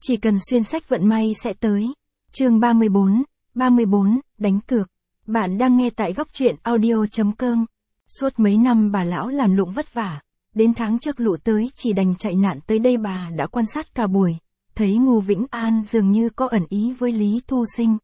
Chỉ cần xuyên sách vận may sẽ tới. Chương 34, đánh cược. Bạn đang nghe tại góc truyện audio.com. Suốt mấy năm bà lão làm lụng vất vả, đến tháng trước lũ tới chỉ đành chạy nạn tới đây. Bà đã quan sát cả buổi, thấy Ngô Vĩnh An dường như có ẩn ý với Lý Thu Sinh.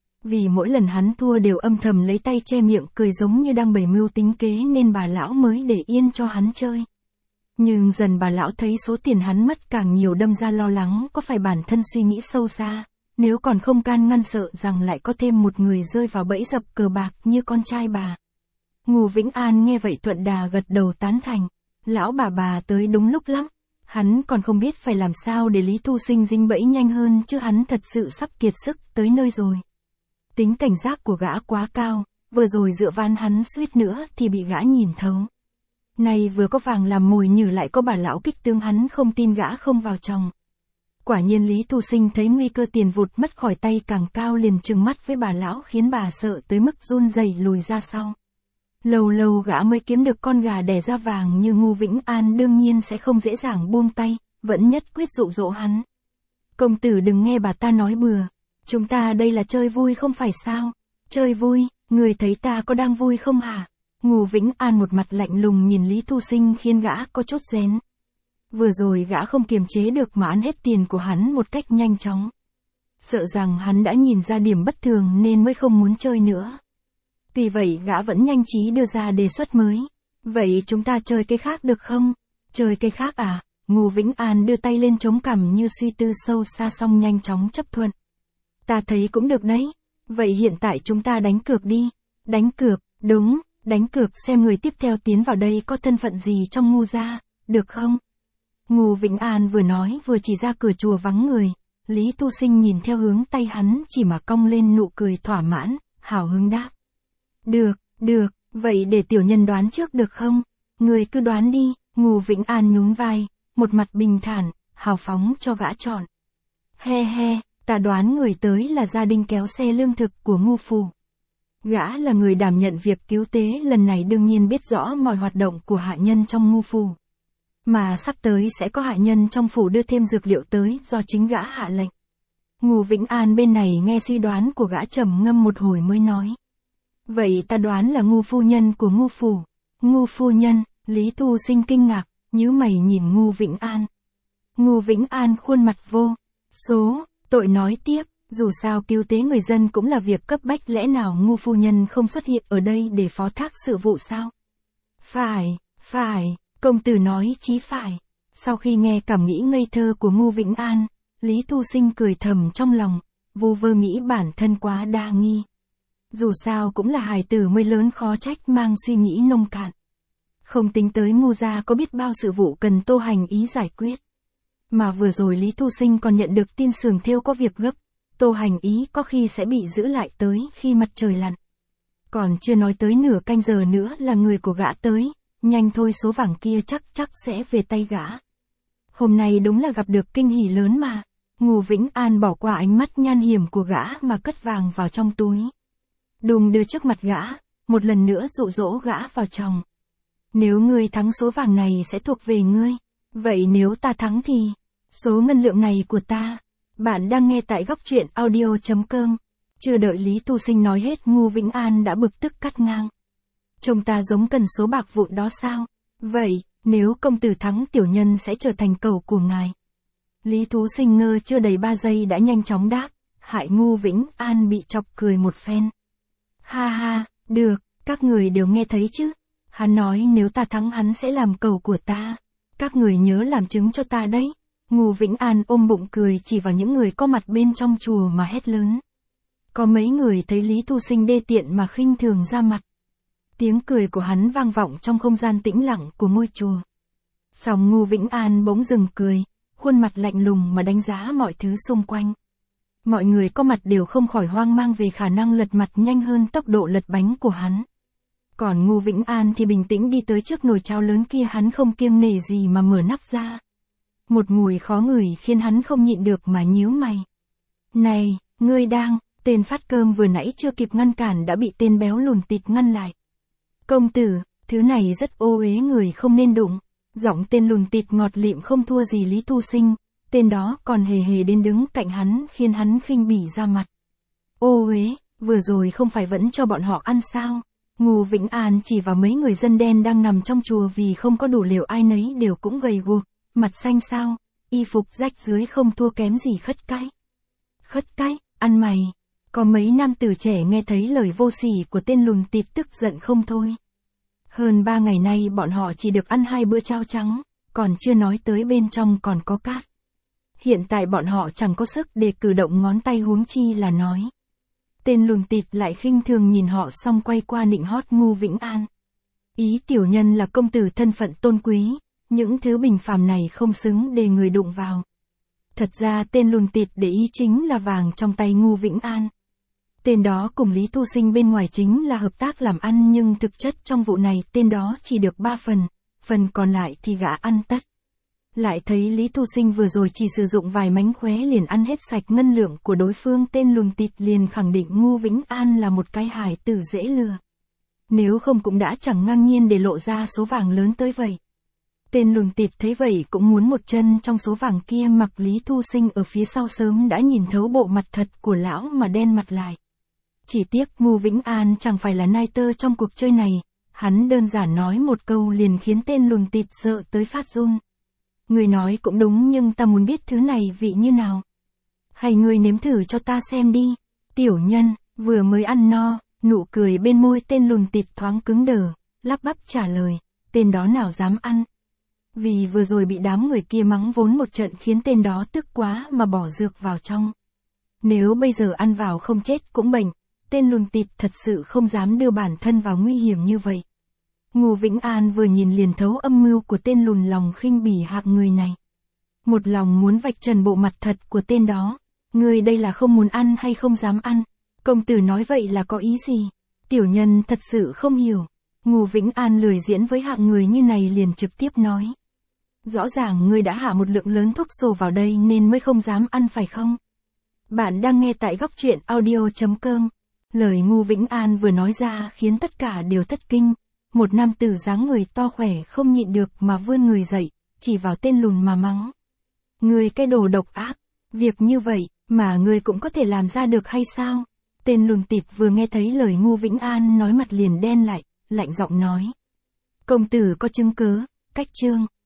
Vì mỗi lần hắn thua đều âm thầm lấy tay che miệng cười giống như đang bày mưu tính kế nên bà lão mới để yên cho hắn chơi. Nhưng dần bà lão thấy số tiền hắn mất càng nhiều đâm ra lo lắng có phải bản thân suy nghĩ sâu xa, nếu còn không can ngăn sợ rằng lại có thêm một người rơi vào bẫy dập cờ bạc như con trai bà. Ngô Vĩnh An nghe vậy thuận đà gật đầu tán thành, lão bà tới đúng lúc lắm, hắn còn không biết phải làm sao để Lý Thu Sinh dính bẫy nhanh hơn chứ hắn thật sự sắp kiệt sức tới nơi rồi. Tính cảnh giác của gã quá cao, vừa rồi dựa van hắn suýt nữa thì bị gã nhìn thấu. Này vừa có vàng làm mồi nhử lại có bà lão kích tướng hắn không tin gã không vào chồng. Quả nhiên Lý Thu Sinh thấy nguy cơ tiền vụt mất khỏi tay càng cao liền trừng mắt với bà lão khiến bà sợ tới mức run rẩy lùi ra sau. Lâu lâu gã mới kiếm được con gà đẻ ra vàng như Ngô Vĩnh An đương nhiên sẽ không dễ dàng buông tay, vẫn nhất quyết dụ dỗ hắn. Công tử đừng nghe bà ta nói bừa, chúng ta đây là chơi vui không phải sao? Chơi vui, người thấy ta có đang vui không hả? Ngô Vĩnh An một mặt lạnh lùng nhìn Lý Thu Sinh khiến gã có chút rén. Vừa rồi gã không kiềm chế được mà ăn hết tiền của hắn một cách nhanh chóng. Sợ rằng hắn đã nhìn ra điểm bất thường nên mới không muốn chơi nữa. Tuy vậy gã vẫn nhanh trí đưa ra đề xuất mới. Vậy chúng ta chơi cái khác được không? Chơi cái khác à? Ngô Vĩnh An đưa tay lên chống cằm như suy tư sâu xa xong nhanh chóng chấp thuận. Ta thấy cũng được đấy. Vậy hiện tại chúng ta đánh cược đi. Đánh cược, đúng. Đánh cược xem người tiếp theo tiến vào đây có thân phận gì trong Ngô gia, được không? Ngô Vĩnh An vừa nói vừa chỉ ra cửa chùa vắng người. Lý Thu Sinh nhìn theo hướng tay hắn chỉ mà cong lên nụ cười thỏa mãn, hào hứng đáp. Được, vậy để tiểu nhân đoán trước được không? Người cứ đoán đi. Ngô Vĩnh An nhún vai, một mặt bình thản, hào phóng cho gã chọn. He, ta đoán người tới là gia đình kéo xe lương thực của Ngô phủ. Gã là người đảm nhận việc cứu tế lần này đương nhiên biết rõ mọi hoạt động của hạ nhân trong Ngô phủ. Mà sắp tới sẽ có hạ nhân trong phủ đưa thêm dược liệu tới do chính gã hạ lệnh. Ngô Vĩnh An bên này nghe suy đoán của gã trầm ngâm một hồi mới nói. Vậy ta đoán là Ngô phu nhân của Ngô phủ. Ngô phu nhân, Lý Thu Sinh kinh ngạc, nhíu mày nhìn Ngô Vĩnh An. Ngô Vĩnh An khuôn mặt vô số tội nói tiếp. Dù sao cứu tế người dân cũng là việc cấp bách, lẽ nào Ngô phu nhân không xuất hiện ở đây để phó thác sự vụ sao? Phải, công tử nói chí phải. Sau khi nghe cảm nghĩ ngây thơ của Ngô Vĩnh An, Lý Thu Sinh cười thầm trong lòng, vu vơ nghĩ bản thân quá đa nghi. Dù sao cũng là hài tử mới lớn khó trách mang suy nghĩ nông cạn. Không tính tới Ngô gia có biết bao sự vụ cần Tô Hành Ý giải quyết. Mà vừa rồi Lý Thu Sinh còn nhận được tin xưởng thêu có việc gấp. Tô Hành Ý có khi sẽ bị giữ lại tới khi mặt trời lặn. Còn chưa nói tới nửa canh giờ nữa là người của gã tới, nhanh thôi số vàng kia chắc sẽ về tay gã. Hôm nay đúng là gặp được kinh hỉ lớn mà. Ngô Vĩnh An bỏ qua ánh mắt nhan hiểm của gã mà cất vàng vào trong túi. Đùng đưa trước mặt gã, một lần nữa dụ dỗ gã vào chồng. Nếu ngươi thắng số vàng này sẽ thuộc về ngươi. Vậy nếu ta thắng thì, số ngân lượng này của ta. Bạn đang nghe tại góc truyện audio.com. Chưa đợi Lý Thu Sinh nói hết Ngô Vĩnh An đã bực tức cắt ngang. Trông ta giống cần số bạc vụn đó sao? Vậy, nếu công tử thắng tiểu nhân sẽ trở thành cẩu của ngài. Lý Thu Sinh ngơ chưa đầy 3 giây đã nhanh chóng đáp, hại Ngô Vĩnh An bị chọc cười một phen. Ha, được, các người đều nghe thấy chứ. Hắn nói nếu ta thắng hắn sẽ làm cẩu của ta. Các người nhớ làm chứng cho ta đấy. Ngô Vĩnh An ôm bụng cười chỉ vào những người có mặt bên trong chùa mà hét lớn. Có mấy người thấy Lý Thu Sinh đê tiện mà khinh thường ra mặt. Tiếng cười của hắn vang vọng trong không gian tĩnh lặng của ngôi chùa. Song Ngô Vĩnh An bỗng dừng cười, khuôn mặt lạnh lùng mà đánh giá mọi thứ xung quanh. Mọi người có mặt đều không khỏi hoang mang về khả năng lật mặt nhanh hơn tốc độ lật bánh của hắn. Còn Ngô Vĩnh An thì bình tĩnh đi tới trước nồi cháo lớn kia, hắn không kiêng nể gì mà mở nắp ra. Một mùi khó ngửi khiến hắn không nhịn được mà nhíu mày. Này, ngươi đang, tên phát cơm vừa nãy chưa kịp ngăn cản đã bị tên béo lùn tịt ngăn lại. Công tử, thứ này rất ô uế người không nên đụng. Giọng tên lùn tịt ngọt lịm không thua gì Lý Thu Sinh, Tên đó còn hề hề đến đứng cạnh hắn khiến hắn khinh bỉ ra mặt. Ô uế, vừa rồi không phải vẫn cho bọn họ ăn sao? Ngô Vĩnh An chỉ vào mấy người dân đen đang nằm trong chùa vì không có đủ liều, ai nấy đều cũng gầy guộc, mặt xanh xao, y phục rách rưới không thua kém gì khất cái. Khất cái, ăn mày. Có mấy nam tử trẻ nghe thấy lời vô sỉ của tên lùn tịt tức giận không thôi. Hơn 3 ngày nay bọn họ chỉ được ăn 2 bữa cháo trắng, còn chưa nói tới bên trong còn có cát. Hiện tại bọn họ chẳng có sức để cử động ngón tay huống chi là nói. Tên lùn tịt lại khinh thường nhìn họ xong quay qua nịnh hót Ngô Vĩnh An. Ý tiểu nhân là công tử thân phận tôn quý, những thứ bình phàm này không xứng để người đụng vào. Thật ra tên lùn tịt để ý chính là vàng trong tay Ngô Vĩnh An. Tên đó cùng Lý Thu Sinh bên ngoài chính là hợp tác làm ăn, nhưng thực chất trong vụ này tên đó chỉ được 3 phần còn lại thì gã ăn tất. Lại thấy Lý Thu Sinh vừa rồi chỉ sử dụng vài mánh khóe liền ăn hết sạch ngân lượng của đối phương, tên lùn tịt liền khẳng định Ngô Vĩnh An là một cái hài tử dễ lừa. Nếu không cũng đã chẳng ngang nhiên để lộ ra số vàng lớn tới vậy. Tên lùn tịt thấy vậy cũng muốn một chân trong số vàng kia, mặc Lý Thu Sinh ở phía sau sớm đã nhìn thấu bộ mặt thật của lão mà đen mặt lại. Chỉ tiếc Ngô Vĩnh An chẳng phải là nai tơ trong cuộc chơi này, hắn đơn giản nói một câu liền khiến tên lùn tịt sợ tới phát run. Người nói cũng đúng, nhưng ta muốn biết thứ này vị như nào. Hay người nếm thử cho ta xem đi. Tiểu nhân, vừa mới ăn no, nụ cười bên môi tên lùn tịt thoáng cứng đờ, lắp bắp trả lời, tên đó nào dám ăn. Vì vừa rồi bị đám người kia mắng vốn một trận khiến tên đó tức quá mà bỏ dược vào trong. Nếu bây giờ ăn vào không chết cũng bệnh, tên lùn tịt thật sự không dám đưa bản thân vào nguy hiểm như vậy. Ngô Vĩnh An vừa nhìn liền thấu âm mưu của tên lùn lòng khinh bỉ hạng người này. Một lòng muốn vạch trần bộ mặt thật của tên đó. Người đây là không muốn ăn hay không dám ăn? Công tử nói vậy là có ý gì? Tiểu nhân thật sự không hiểu. Ngô Vĩnh An lười diễn với hạng người như này liền trực tiếp nói. Rõ ràng ngươi đã hạ một lượng lớn thuốc sổ vào đây nên mới không dám ăn phải không? Bạn đang nghe tại góc truyện audio.com. Lời Ngô Vĩnh An vừa nói ra khiến tất cả đều thất kinh. Một nam tử dáng người to khỏe không nhịn được mà vươn người dậy, chỉ vào tên lùn mà mắng. Ngươi cái đồ độc ác, việc như vậy mà ngươi cũng có thể làm ra được hay sao? Tên lùn tịt vừa nghe thấy lời Ngô Vĩnh An nói mặt liền đen lại, lạnh giọng nói. Công tử có chứng cớ, cách chương.